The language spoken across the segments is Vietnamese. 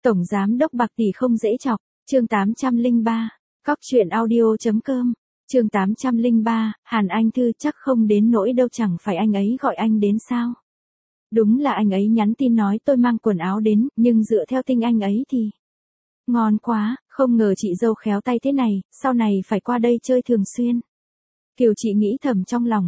Tổng giám đốc bạc tỷ không dễ chọc, chương 803, cóc.audio.com, chương 803, Hàn Anh Thư chắc không đến nỗi đâu, chẳng phải anh ấy gọi anh đến sao? Đúng là anh ấy nhắn tin nói tôi mang quần áo đến, nhưng dựa theo tinh anh ấy thì... Ngon quá, không ngờ chị dâu khéo tay thế này, sau này phải qua đây chơi thường xuyên. Kiều chị nghĩ thầm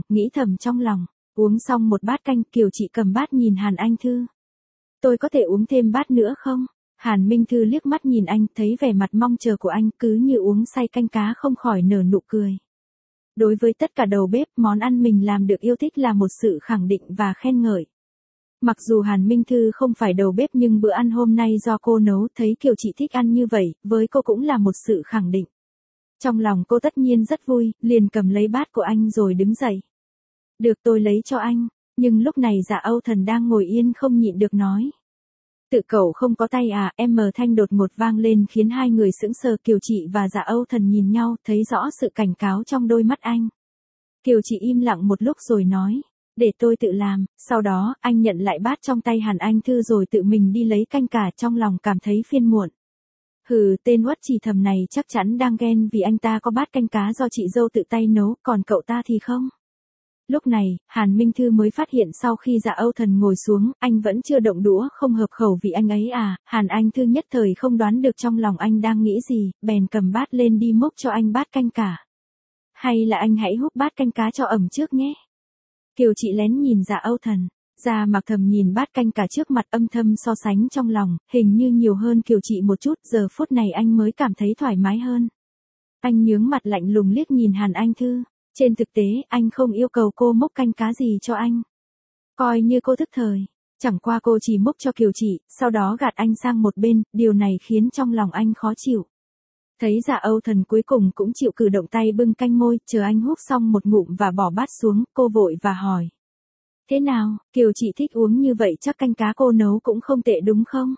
trong lòng, uống xong một bát canh, Kiều chị cầm bát nhìn Hàn Anh Thư. Tôi có thể uống thêm bát nữa không? Hàn Minh Thư liếc mắt nhìn anh, thấy vẻ mặt mong chờ của anh cứ như uống say canh cá, không khỏi nở nụ cười. Đối với tất cả đầu bếp, món ăn mình làm được yêu thích là một sự khẳng định và khen ngợi. Mặc dù Hàn Minh Thư không phải đầu bếp nhưng bữa ăn hôm nay do cô nấu, thấy Kiều chị thích ăn như vậy, với cô cũng là một sự khẳng định. Trong lòng cô tất nhiên rất vui, liền cầm lấy bát của anh rồi đứng dậy. Được, tôi lấy cho anh, nhưng lúc này Dạ Âu Thần đang ngồi yên không nhịn được nói. Tự cậu không có tay à? Em thanh đột ngột vang lên khiến hai người sững sờ. Kiều chị và Dạ Âu Thần nhìn nhau, thấy rõ sự cảnh cáo trong đôi mắt anh. Kiều chị im lặng một lúc rồi nói, để tôi tự làm. Sau đó, anh nhận lại bát trong tay Hàn Anh Thư rồi tự mình đi lấy canh cả, trong lòng cảm thấy phiền muộn. Hừ, tên uất chỉ thầm này chắc chắn đang ghen vì anh ta có bát canh cá do chị dâu tự tay nấu, còn cậu ta thì không. Lúc này, Hàn Minh Thư mới phát hiện sau khi Dạ Âu Thần ngồi xuống, anh vẫn chưa động đũa, không hợp khẩu vị anh ấy à. Hàn Anh Thư nhất thời không đoán được trong lòng anh đang nghĩ gì, bèn cầm bát lên đi múc cho anh bát canh cả. Hay là anh hãy húp bát canh cá cho ẩm trước nhé. Kiều chị lén nhìn Dạ Âu Thần, Dạ Mặc Thầm nhìn bát canh cả trước mặt âm thầm so sánh trong lòng, hình như nhiều hơn Kiều chị một chút, giờ phút này anh mới cảm thấy thoải mái hơn. Anh nhướng mặt lạnh lùng liếc nhìn Hàn Anh Thư. Trên thực tế, anh không yêu cầu cô múc canh cá gì cho anh. Coi như cô thức thời. Chẳng qua cô chỉ múc cho Kiều chị, sau đó gạt anh sang một bên, điều này khiến trong lòng anh khó chịu. Thấy Dạ Âu Thần cuối cùng cũng chịu cử động tay bưng canh môi, chờ anh húp xong một ngụm và bỏ bát xuống, cô vội và hỏi. Thế nào, Kiều chị thích uống như vậy chắc canh cá cô nấu cũng không tệ đúng không?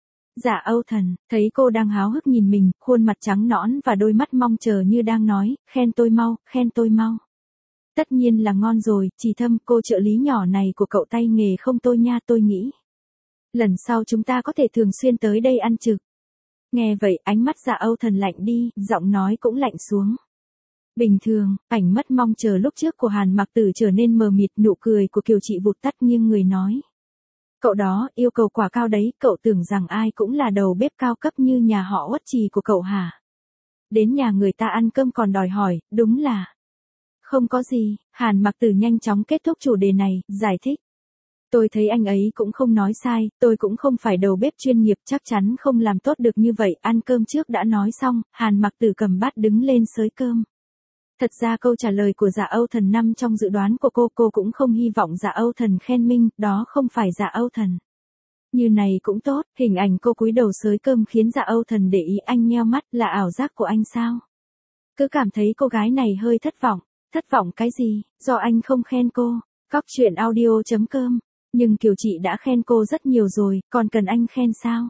Dạ Âu Thần, thấy cô đang háo hức nhìn mình, khuôn mặt trắng nõn và đôi mắt mong chờ như đang nói, khen tôi mau. Tất nhiên là ngon rồi, Chỉ Thâm, cô trợ lý nhỏ này của cậu tay nghề không tôi nha, tôi nghĩ. Lần sau chúng ta có thể thường xuyên tới đây ăn trực. Nghe vậy, ánh mắt Dạ Âu Thần lạnh đi, giọng nói cũng lạnh xuống. Bình thường, ảnh mất mong chờ lúc trước của Hàn Mặc Tử trở nên mờ mịt, nụ cười của Kiều chị vụt tắt nghiêng người nói. Cậu đó, yêu cầu quả cao đấy, cậu tưởng rằng ai cũng là đầu bếp cao cấp như nhà họ Uất Trì của cậu hả? Đến nhà người ta ăn cơm còn đòi hỏi, đúng là... Không có gì, Hàn Mặc Tử nhanh chóng kết thúc chủ đề này, giải thích. Tôi thấy anh ấy cũng không nói sai, tôi cũng không phải đầu bếp chuyên nghiệp, chắc chắn không làm tốt được như vậy. Ăn cơm trước đã nói xong, Hàn Mặc Tử cầm bát đứng lên xới cơm. Thật ra câu trả lời của Dạ Âu Thần nằm trong dự đoán của cô cũng không hy vọng Dạ Âu Thần khen mình, đó không phải Dạ Âu Thần. Như này cũng tốt, hình ảnh cô cúi đầu xới cơm khiến Dạ Âu Thần để ý. Anh nheo mắt, là ảo giác của anh sao? Cứ cảm thấy cô gái này hơi thất vọng. Thất vọng cái gì, do anh không khen cô. Cóc.audio.com, nhưng Kiều chị đã khen cô rất nhiều rồi, còn cần anh khen sao?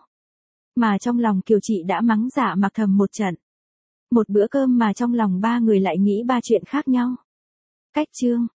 Mà trong lòng Kiều chị đã mắng Dạ Mặc Thầm một trận. Một bữa cơm mà trong lòng ba người lại nghĩ ba chuyện khác nhau. Cách chương.